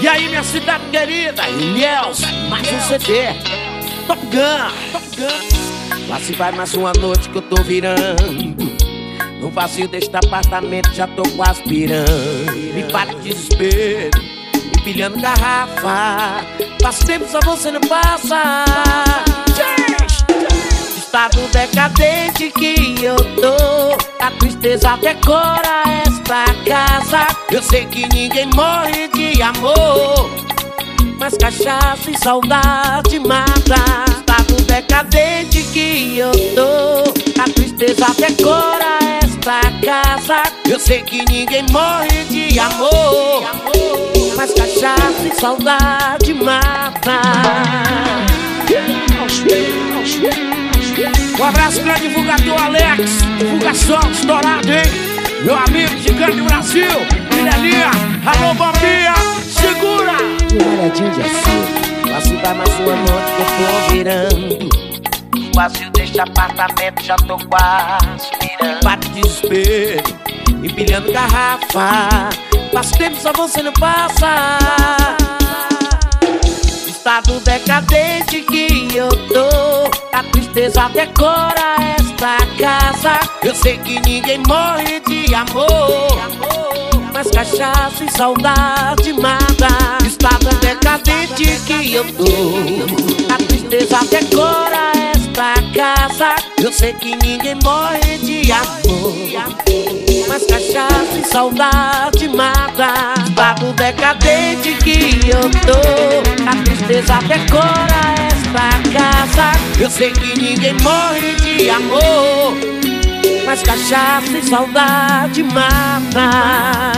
E aí, minha cidade querida, Ilhéus, mais um CD, Top Gun. Lá se vai mais uma noite que eu tô virando. No vazio deste apartamento já tô quase pirando. Me bate desespero, empilhando garrafa. Faz tempo só você não passa. Estado decadente que eu tô, a tristeza decora esta casa. Eu sei que ninguém morre de amor, mas cachaça e saudade mata. Estado decadente que eu tô, a tristeza decora esta casa. Eu sei que ninguém morre de amor, mas cachaça e saudade mata. Um abraço para o divulgador Alex, divulgação estourado, hein? Meu amigo gigante do Brasil, Mirelinha, alô Bombinha, segura! Um olhadinho de açúcar. Lá se vai mais uma noite que eu tô virando. O vazio deste apartamento já tô quase virando. Bate desespero, empilhando garrafa. Faz tempo só você não passa. Estado decadente que eu tô, a tristeza decora esta casa. Eu sei que ninguém morre de amor, mas cachaça e saudade mata. Estado decadente que eu tô, a tristeza decora esta casa. Eu sei que ninguém morre de amor, mas cachaça e saudade mata. Estado decadente que eu tô, a tristeza decora esta casa. Eu sei que ninguém morre de amor, mas cachaça e saudade mata.